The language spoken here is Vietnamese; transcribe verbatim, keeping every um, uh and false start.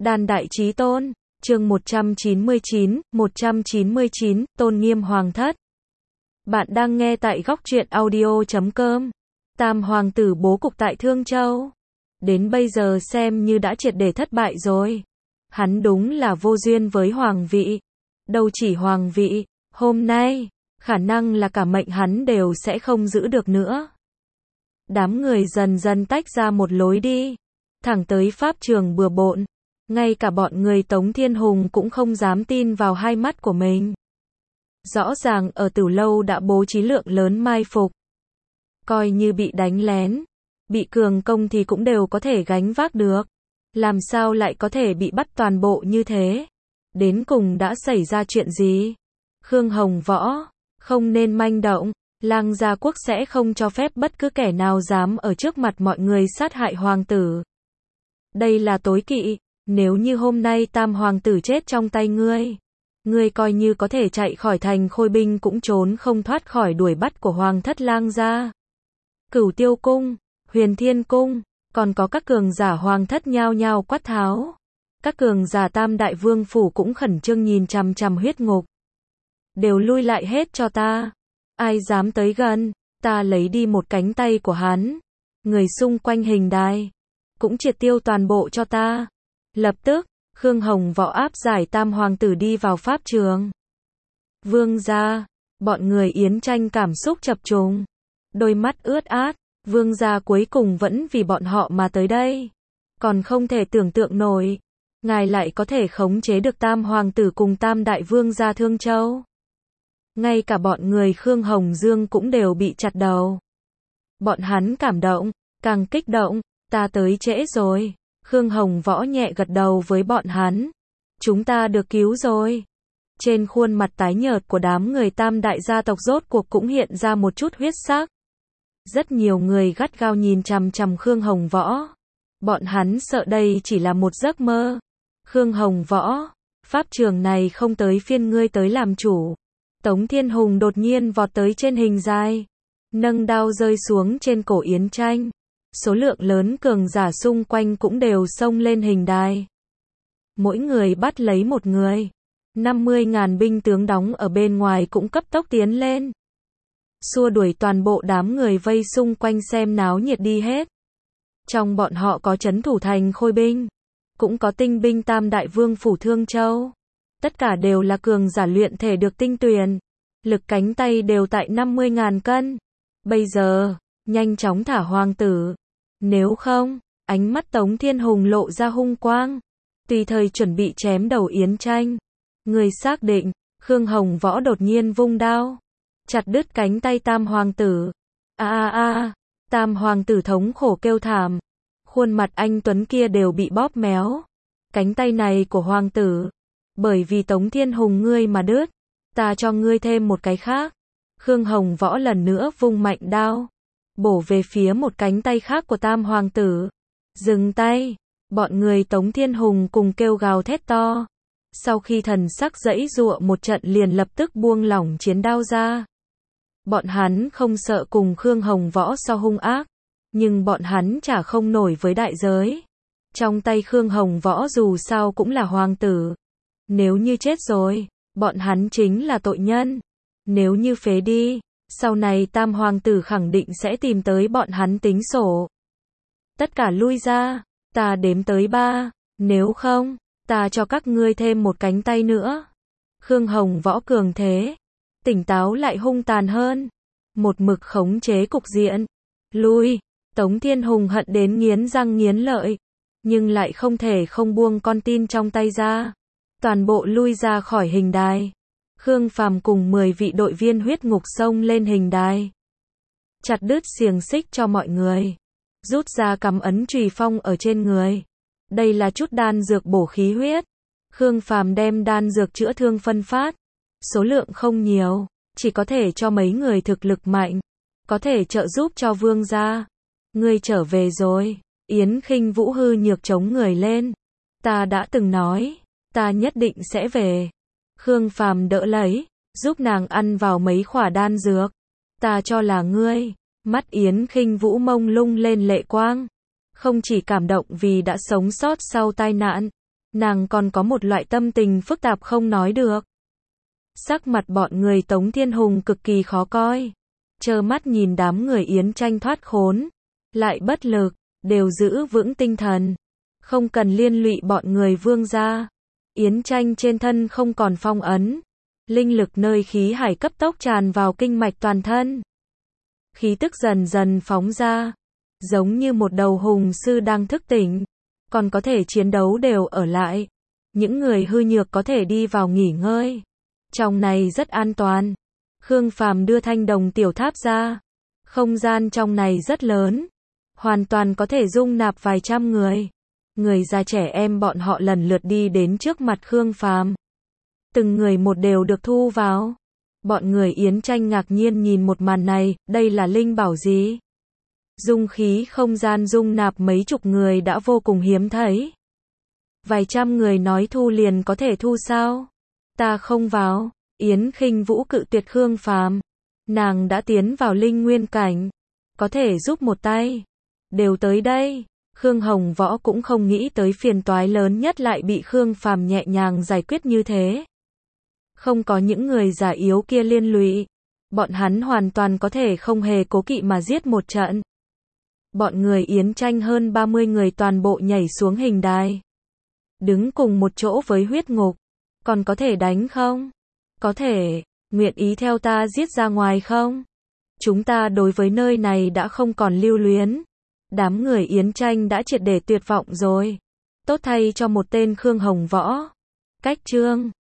Đan Đại Chí Tôn, chương một trăm chín mươi chín, một trăm chín mươi chín, Tôn Nghiêm Hoàng thất. Bạn đang nghe tại góc truyện audio chấm com. Tam hoàng tử bố cục tại Thương Châu. Đến bây giờ xem như đã triệt để thất bại rồi. Hắn đúng là vô duyên với hoàng vị. Đâu chỉ hoàng vị, hôm nay, khả năng là cả mệnh hắn đều sẽ không giữ được nữa. Đám người dần dần tách ra một lối đi, thẳng tới pháp trường bừa bộn. Ngay cả bọn người Tống Thiên Hùng cũng không dám tin vào hai mắt của mình. Rõ ràng ở Tử Lâu đã bố trí lượng lớn mai phục. Coi như bị đánh lén, bị cường công thì cũng đều có thể gánh vác được. Làm sao lại có thể bị bắt toàn bộ như thế? Đến cùng đã xảy ra chuyện gì? Khương Hồng Võ, không nên manh động. Lang Gia Quốc sẽ không cho phép bất cứ kẻ nào dám ở trước mặt mọi người sát hại hoàng tử. Đây là tối kỵ. Nếu như hôm nay tam hoàng tử chết trong tay ngươi, ngươi coi như có thể chạy khỏi thành Khôi binh cũng trốn không thoát khỏi đuổi bắt của hoàng thất Lang gia. Cửu Tiêu Cung, Huyền Thiên Cung, còn có các cường giả hoàng thất nhao nhao quát tháo. Các cường giả tam đại vương phủ cũng khẩn trương nhìn chằm chằm huyết ngục. Đều lui lại hết cho ta. Ai dám tới gần, ta lấy đi một cánh tay của hắn. Người xung quanh hình đài, cũng triệt tiêu toàn bộ cho ta. Lập tức, Khương Hồng Võ áp giải tam hoàng tử đi vào pháp trường. Vương gia, bọn người Yến Tranh cảm xúc chập trùng, đôi mắt ướt át. Vương gia cuối cùng vẫn vì bọn họ mà tới đây. Còn không thể tưởng tượng nổi, ngài lại có thể khống chế được tam hoàng tử cùng tam đại vương gia Thương Châu. Ngay cả bọn người Khương Hồng Dương cũng đều bị chặt đầu. Bọn hắn cảm động, càng kích động, ta tới trễ rồi. Khương Hồng Võ nhẹ gật đầu với bọn hắn. Chúng ta được cứu rồi. Trên khuôn mặt tái nhợt của đám người tam đại gia tộc rốt cuộc cũng hiện ra một chút huyết sắc. Rất nhiều người gắt gao nhìn chằm chằm Khương Hồng Võ. Bọn hắn sợ đây chỉ là một giấc mơ. Khương Hồng Võ, pháp trường này không tới phiên ngươi tới làm chủ. Tống Thiên Hùng đột nhiên vọt tới trên hình dài, nâng đao rơi xuống trên cổ Yến Tranh. Số lượng lớn cường giả xung quanh cũng đều xông lên hình đài. Mỗi người bắt lấy một người. năm mươi ngàn binh tướng đóng ở bên ngoài cũng cấp tốc tiến lên. Xua đuổi toàn bộ đám người vây xung quanh xem náo nhiệt đi hết. Trong bọn họ có trấn thủ thành Khôi binh, cũng có tinh binh tam đại vương phủ Thương Châu. Tất cả đều là cường giả luyện thể được tinh tuyền. Lực cánh tay đều tại năm mươi ngàn cân. Bây giờ, nhanh chóng thả hoàng tử. Nếu không, ánh mắt Tống Thiên Hùng lộ ra hung quang. Tùy thời chuẩn bị chém đầu Yến Tranh. Người xác định, Khương Hồng Võ đột nhiên vung đao. Chặt đứt cánh tay tam hoàng tử. A a a, tam hoàng tử thống khổ kêu thảm. Khuôn mặt anh Tuấn kia đều bị bóp méo. Cánh tay này của hoàng tử. Bởi vì Tống Thiên Hùng ngươi mà đứt. Ta cho ngươi thêm một cái khác. Khương Hồng Võ lần nữa vung mạnh đao. Bổ về phía một cánh tay khác của tam hoàng tử. Dừng tay. Bọn người Tống Thiên Hùng cùng kêu gào thét to. Sau khi thần sắc giãy giụa một trận liền lập tức buông lỏng chiến đao ra. Bọn hắn không sợ cùng Khương Hồng Võ so hung ác. Nhưng bọn hắn trả không nổi với đại giới. Trong tay Khương Hồng Võ dù sao cũng là hoàng tử. Nếu như chết rồi, bọn hắn chính là tội nhân. Nếu như phế đi, sau này tam hoàng tử khẳng định sẽ tìm tới bọn hắn tính sổ. Tất cả lui ra, ta đếm tới ba, nếu không, ta cho các ngươi thêm một cánh tay nữa. Khương Hồng Võ cường thế, tỉnh táo lại hung tàn hơn. Một mực khống chế cục diện. Lui, Tống Thiên Hùng hận đến nghiến răng nghiến lợi. Nhưng lại không thể không buông con tin trong tay ra. Toàn bộ lui ra khỏi hình đài. Khương Phàm cùng mười vị đội viên huyết ngục xông lên hình đài. Chặt đứt xiềng xích cho mọi người. Rút ra cắm ấn chùy phong ở trên người. Đây là chút đan dược bổ khí huyết. Khương Phàm đem đan dược chữa thương phân phát. Số lượng không nhiều, chỉ có thể cho mấy người thực lực mạnh. Có thể trợ giúp cho vương gia. Ngươi trở về rồi. Yến Khinh Vũ hư nhược chống người lên. Ta đã từng nói, ta nhất định sẽ về. Khương Phàm đỡ lấy, giúp nàng ăn vào mấy khỏa đan dược. Ta cho là ngươi. Mắt Yến Khinh Vũ mông lung lên lệ quang. Không chỉ cảm động vì đã sống sót sau tai nạn, Nàng còn có một loại tâm tình phức tạp không nói được. Sắc mặt bọn người Tống Thiên Hùng cực kỳ khó coi. Trơ mắt nhìn đám người Yến Tranh thoát khốn. Lại bất lực, đều giữ vững tinh thần. Không cần liên lụy bọn người Vương gia. Yến Tranh trên thân không còn phong ấn. Linh lực nơi khí hải cấp tốc tràn vào kinh mạch toàn thân. Khí tức dần dần phóng ra. Giống như một đầu hùng sư đang thức tỉnh. Còn có thể chiến đấu đều ở lại. Những người hư nhược có thể đi vào nghỉ ngơi. Trong này rất an toàn. Khương Phàm đưa thanh đồng tiểu tháp ra. Không gian trong này rất lớn. Hoàn toàn có thể dung nạp vài trăm người. Người già trẻ em bọn họ lần lượt đi đến trước mặt Khương Phàm. Từng người một đều được thu vào. Bọn người Yến Tranh ngạc nhiên nhìn một màn này, đây là linh bảo gì? Dung khí không gian dung nạp mấy chục người đã vô cùng hiếm thấy. Vài trăm người nói thu liền có thể thu sao? Ta không vào. Yến Khinh Vũ cự tuyệt Khương Phàm. Nàng đã tiến vào linh nguyên cảnh. Có thể giúp một tay. Đều tới đây. Khương Hồng Võ cũng không nghĩ tới phiền toái lớn nhất lại bị Khương Phàm nhẹ nhàng giải quyết như thế. Không có những người già yếu kia liên lụy. Bọn hắn hoàn toàn có thể không hề cố kỵ mà giết một trận. Bọn người Yến Tranh hơn ba mươi người toàn bộ nhảy xuống hình đài. Đứng cùng một chỗ với huyết ngục. Còn có thể đánh không? Có thể. Nguyện ý theo ta giết ra ngoài không? Chúng ta đối với nơi này đã không còn lưu luyến. Đám người Yến Tranh đã triệt để tuyệt vọng rồi. Tốt thay cho một tên Khương Hồng Võ. Cách chương